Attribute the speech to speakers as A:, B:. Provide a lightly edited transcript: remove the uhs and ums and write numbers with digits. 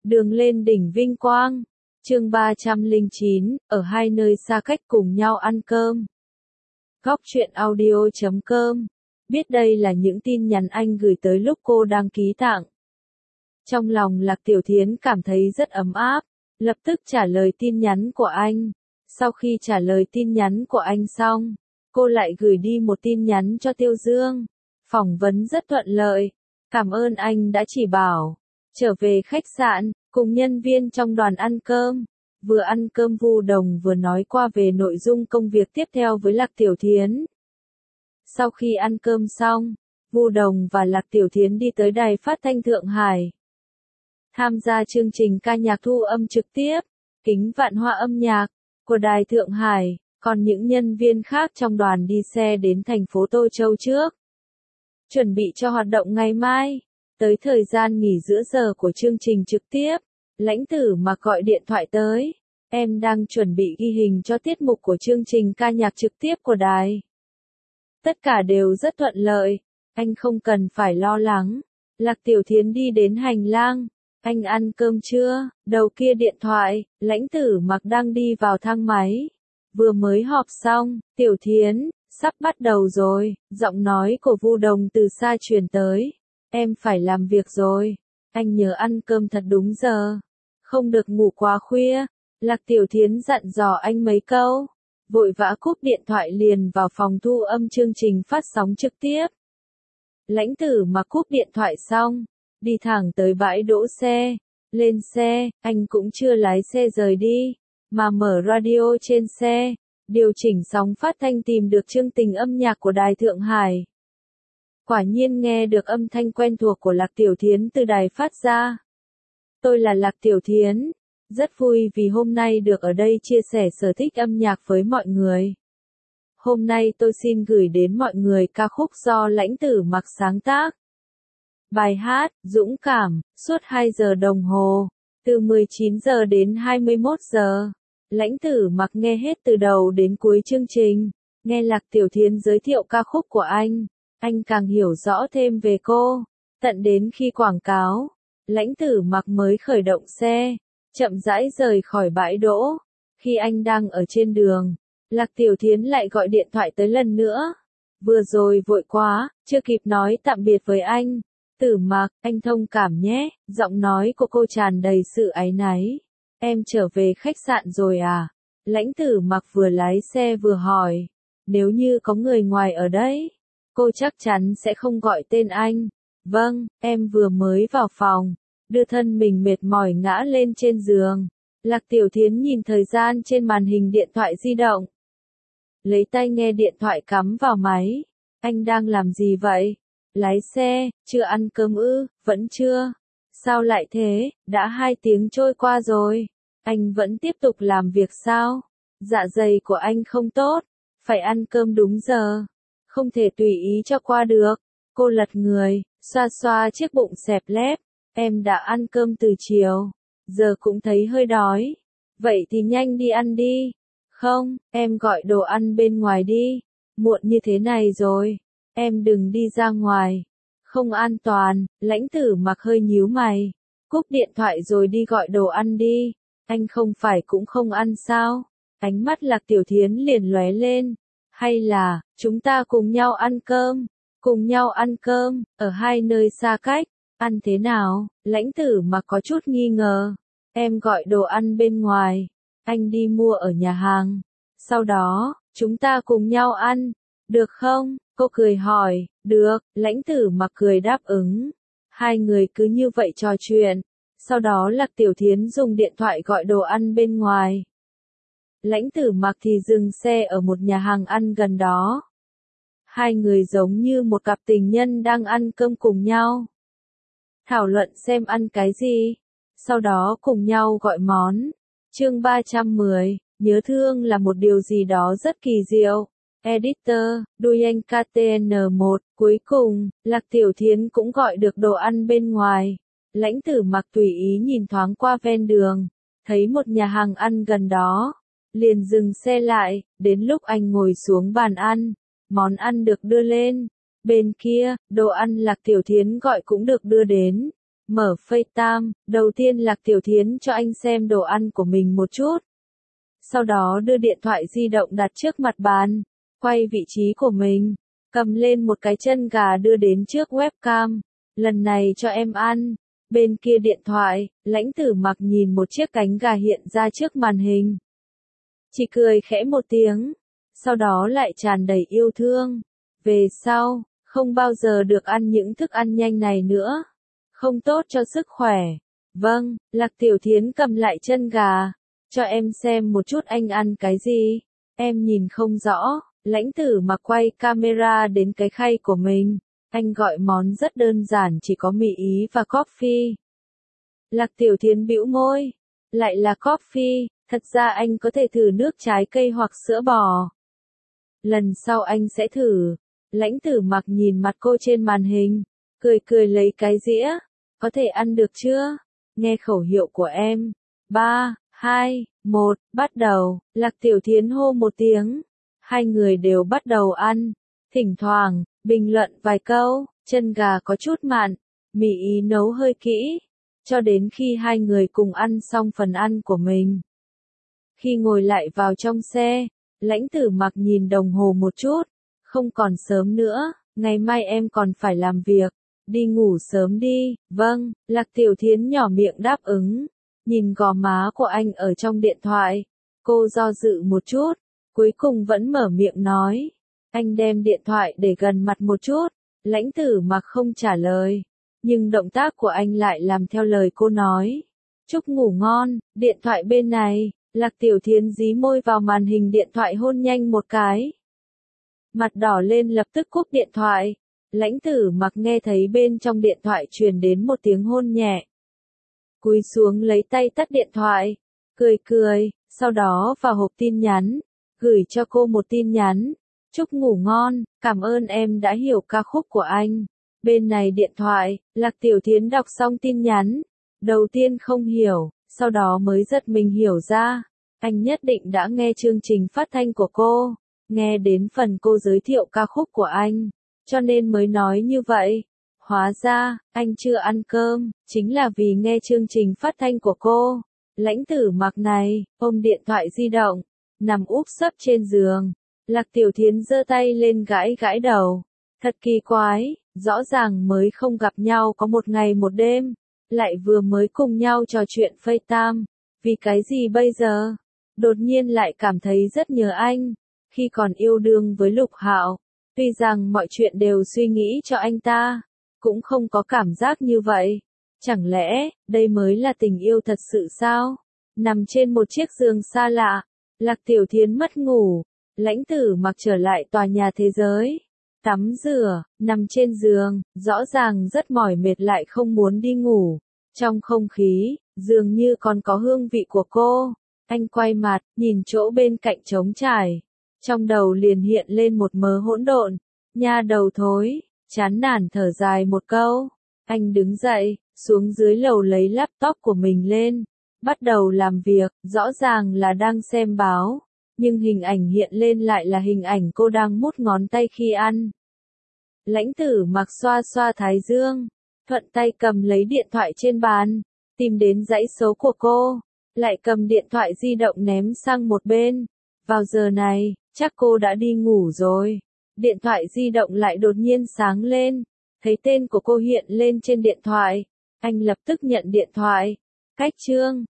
A: Đường lên đỉnh vinh quang. Chương 309, ở hai nơi xa cách cùng nhau ăn cơm. Góc truyện audio.com. Biết đây là những tin nhắn anh gửi tới lúc cô đăng ký tặng. Trong lòng Lạc Tiểu Thiến cảm thấy rất ấm áp, lập tức trả lời tin nhắn của anh. Sau khi trả lời tin nhắn của anh xong, cô lại gửi đi một tin nhắn cho Tiêu Dương. Phỏng vấn rất thuận lợi, cảm ơn anh đã chỉ bảo. Trở về khách sạn, cùng nhân viên trong đoàn ăn cơm. Vừa ăn cơm Vu Đồng vừa nói qua về nội dung công việc tiếp theo với Lạc Tiểu Thiến. Sau khi ăn cơm xong, Vu Đồng và Lạc Tiểu Thiến đi tới đài phát thanh Thượng Hải. Tham gia chương trình ca nhạc thu âm trực tiếp, Kính Vạn Hoa âm nhạc, của đài Thượng Hải, còn những nhân viên khác trong đoàn đi xe đến thành phố Tô Châu trước. Chuẩn bị cho hoạt động ngày mai. Tới thời gian nghỉ giữa giờ của chương trình trực tiếp, Lãnh Tử Mặc gọi điện thoại tới. Em đang chuẩn bị ghi hình cho tiết mục của chương trình ca nhạc trực tiếp của đài. Tất cả đều rất thuận lợi, anh không cần phải lo lắng. Lạc Tiểu Thiến đi đến hành lang. Anh ăn cơm chưa? Đầu kia điện thoại, Lãnh Tử Mặc đang đi vào thang máy. Vừa mới họp xong, Tiểu Thiến, sắp bắt đầu rồi, giọng nói của Vu Đồng từ xa truyền tới. Em phải làm việc rồi, anh nhớ ăn cơm thật đúng giờ, không được ngủ quá khuya. Lạc Tiểu Thiến dặn dò anh mấy câu, vội vã cúp điện thoại liền vào phòng thu âm chương trình phát sóng trực tiếp. Lãnh Tử Mặc cúp điện thoại xong, đi thẳng tới bãi đỗ xe, lên xe, anh cũng chưa lái xe rời đi, mà mở radio trên xe, điều chỉnh sóng phát thanh tìm được chương trình âm nhạc của đài Thượng Hải. Quả nhiên nghe được âm thanh quen thuộc của Lạc Tiểu Thiến từ đài phát ra. Tôi là Lạc Tiểu Thiến, rất vui vì hôm nay được ở đây chia sẻ sở thích âm nhạc với mọi người. Hôm nay tôi xin gửi đến mọi người ca khúc do Lãnh Tử Mặc sáng tác. Bài hát, Dũng Cảm, suốt 2 giờ đồng hồ, từ 19 giờ đến 21 giờ. Lãnh Tử Mặc nghe hết từ đầu đến cuối chương trình, nghe Lạc Tiểu Thiến giới thiệu ca khúc của anh càng hiểu rõ thêm về cô. Tận đến khi quảng cáo, Lãnh Tử Mặc mới khởi động xe, chậm rãi rời khỏi bãi đỗ. Khi anh đang ở trên đường, Lạc Tiểu Thiến lại gọi điện thoại tới lần nữa. Vừa rồi vội quá, chưa kịp nói tạm biệt với anh. Tử Mặc, anh thông cảm nhé, giọng nói của cô tràn đầy sự áy náy. Em trở về khách sạn rồi à? Lãnh Tử Mặc vừa lái xe vừa hỏi. Nếu như có người ngoài ở đấy, cô chắc chắn sẽ không gọi tên anh. Vâng, em vừa mới vào phòng, đưa thân mình mệt mỏi ngã lên trên giường. Lạc Tiểu Thiến nhìn thời gian trên màn hình điện thoại di động. Lấy tai nghe điện thoại cắm vào máy. Anh đang làm gì vậy? Lái xe, chưa ăn cơm ư? Vẫn chưa? Sao lại thế? Đã 2 tiếng trôi qua rồi. Anh vẫn tiếp tục làm việc sao? Dạ dày của anh không tốt, phải ăn cơm đúng giờ. Không thể tùy ý cho qua được. Cô lật người, xoa xoa chiếc bụng xẹp lép. Em đã ăn cơm từ chiều, giờ cũng thấy hơi đói. Vậy thì nhanh đi ăn đi. Không, em gọi đồ ăn bên ngoài đi. Muộn như thế này rồi, em đừng đi ra ngoài. Không an toàn. Lãnh Tử Mặc hơi nhíu mày. Cúp điện thoại rồi đi gọi đồ ăn đi. Anh không phải cũng không ăn sao? Ánh mắt Lạc Tiểu Thiến liền lóe lên. Hay là, chúng ta cùng nhau ăn cơm? Cùng nhau ăn cơm, ở hai nơi xa cách. Ăn thế nào? Lãnh Tử Mặc có chút nghi ngờ. Em gọi đồ ăn bên ngoài. Anh đi mua ở nhà hàng. Sau đó, chúng ta cùng nhau ăn. Được không? Cô cười hỏi. Được, Lãnh Tử Mặc cười đáp ứng. Hai người cứ như vậy trò chuyện. Sau đó Lạc Tiểu Thiến dùng điện thoại gọi đồ ăn bên ngoài. Lãnh Tử Mặc thì dừng xe ở một nhà hàng ăn gần đó. Hai người giống như một cặp tình nhân đang ăn cơm cùng nhau. Thảo luận xem ăn cái gì. Sau đó cùng nhau gọi món. Chương 310, nhớ thương là một điều gì đó rất kỳ diệu. Editor, Duyen KTN1, cuối cùng, Lạc Tiểu Thiến cũng gọi được đồ ăn bên ngoài. Lãnh Tử Mặc tùy ý nhìn thoáng qua ven đường, thấy một nhà hàng ăn gần đó. Liền dừng xe lại, đến lúc anh ngồi xuống bàn ăn, món ăn được đưa lên. Bên kia, đồ ăn Lạc Tiểu Thiến gọi cũng được đưa đến. Mở FaceTime, đầu tiên Lạc Tiểu Thiến cho anh xem đồ ăn của mình một chút. Sau đó đưa điện thoại di động đặt trước mặt bàn, quay vị trí của mình, cầm lên một cái chân gà đưa đến trước webcam. Lần này cho em ăn. Bên kia điện thoại, Lãnh Tử Mặc nhìn một chiếc cánh gà hiện ra trước màn hình. Chỉ cười khẽ một tiếng, sau đó lại tràn đầy yêu thương. Về sau, không bao giờ được ăn những thức ăn nhanh này nữa. Không tốt cho sức khỏe. Vâng, Lạc Tiểu Thiến cầm lại chân gà. Cho em xem một chút anh ăn cái gì. Em nhìn không rõ. Lãnh Tử Mặc quay camera đến cái khay của mình. Anh gọi món rất đơn giản, chỉ có mì Ý và coffee. Lạc Tiểu Thiến bĩu môi. Lại là coffee, thật ra anh có thể thử nước trái cây hoặc sữa bò. Lần sau anh sẽ thử. Lãnh Tử Mặc nhìn mặt cô trên màn hình, cười cười lấy cái dĩa. Có thể ăn được chưa? Nghe khẩu hiệu của em. 3, 2, 1, bắt đầu. Lạc Tiểu Thiến hô một tiếng. Hai người đều bắt đầu ăn. Thỉnh thoảng, bình luận vài câu, chân gà có chút mặn, mì Ý nấu hơi kỹ. Cho đến khi hai người cùng ăn xong phần ăn của mình. Khi ngồi lại vào trong xe, Lãnh Tử Mặc nhìn đồng hồ một chút. Không còn sớm nữa, ngày mai em còn phải làm việc. Đi ngủ sớm đi. Vâng, Lạc Tiểu Thiến nhỏ miệng đáp ứng. Nhìn gò má của anh ở trong điện thoại. Cô do dự một chút, cuối cùng vẫn mở miệng nói. Anh đem điện thoại để gần mặt một chút. Lãnh Tử Mặc không trả lời. Nhưng động tác của anh lại làm theo lời cô nói. Chúc ngủ ngon, điện thoại bên này. Lạc Tiểu Thiến dí môi vào màn hình điện thoại hôn nhanh một cái. Mặt đỏ lên lập tức cúp điện thoại. Lãnh Tử Mặc nghe thấy bên trong điện thoại truyền đến một tiếng hôn nhẹ. Cúi xuống lấy tay tắt điện thoại. Cười cười, sau đó vào hộp tin nhắn. Gửi cho cô một tin nhắn. Chúc ngủ ngon, cảm ơn em đã hiểu ca khúc của anh. Bên này điện thoại, Lạc Tiểu Thiến đọc xong tin nhắn. Đầu tiên không hiểu, sau đó mới giật mình hiểu ra. Anh nhất định đã nghe chương trình phát thanh của cô. Nghe đến phần cô giới thiệu ca khúc của anh. Cho nên mới nói như vậy. Hóa ra, anh chưa ăn cơm, chính là vì nghe chương trình phát thanh của cô. Lãnh Tử Mặc này, ôm điện thoại di động, nằm úp sấp trên giường. Lạc Tiểu Thiến giơ tay lên gãi gãi đầu. Thật kỳ quái, rõ ràng mới không gặp nhau có một ngày một đêm, lại vừa mới cùng nhau trò chuyện FaceTime. Vì cái gì bây giờ? Đột nhiên lại cảm thấy rất nhớ anh. Khi còn yêu đương với Lục Hạo, tuy rằng mọi chuyện đều suy nghĩ cho anh ta, cũng không có cảm giác như vậy. Chẳng lẽ, đây mới là tình yêu thật sự sao? Nằm trên một chiếc giường xa lạ, Lạc Tiểu Thiến mất ngủ. Lãnh Tử Mặc trở lại tòa nhà thế giới. Tắm rửa, nằm trên giường, rõ ràng rất mỏi mệt lại không muốn đi ngủ. Trong không khí, dường như còn có hương vị của cô. Anh quay mặt, nhìn chỗ bên cạnh trống trải. Trong đầu liền hiện lên một mớ hỗn độn. Nha đầu thối, chán nản thở dài một câu. Anh đứng dậy, xuống dưới lầu lấy laptop của mình lên. Bắt đầu làm việc, rõ ràng là đang xem báo. Nhưng hình ảnh hiện lên lại là hình ảnh cô đang mút ngón tay khi ăn. Lãnh Tử Mặc xoa xoa thái dương, thuận tay cầm lấy điện thoại trên bàn, tìm đến dãy số của cô, lại cầm điện thoại di động ném sang một bên. Vào giờ này, chắc cô đã đi ngủ rồi. Điện thoại di động lại đột nhiên sáng lên, thấy tên của cô hiện lên trên điện thoại. Anh lập tức nhận điện thoại. Cách chương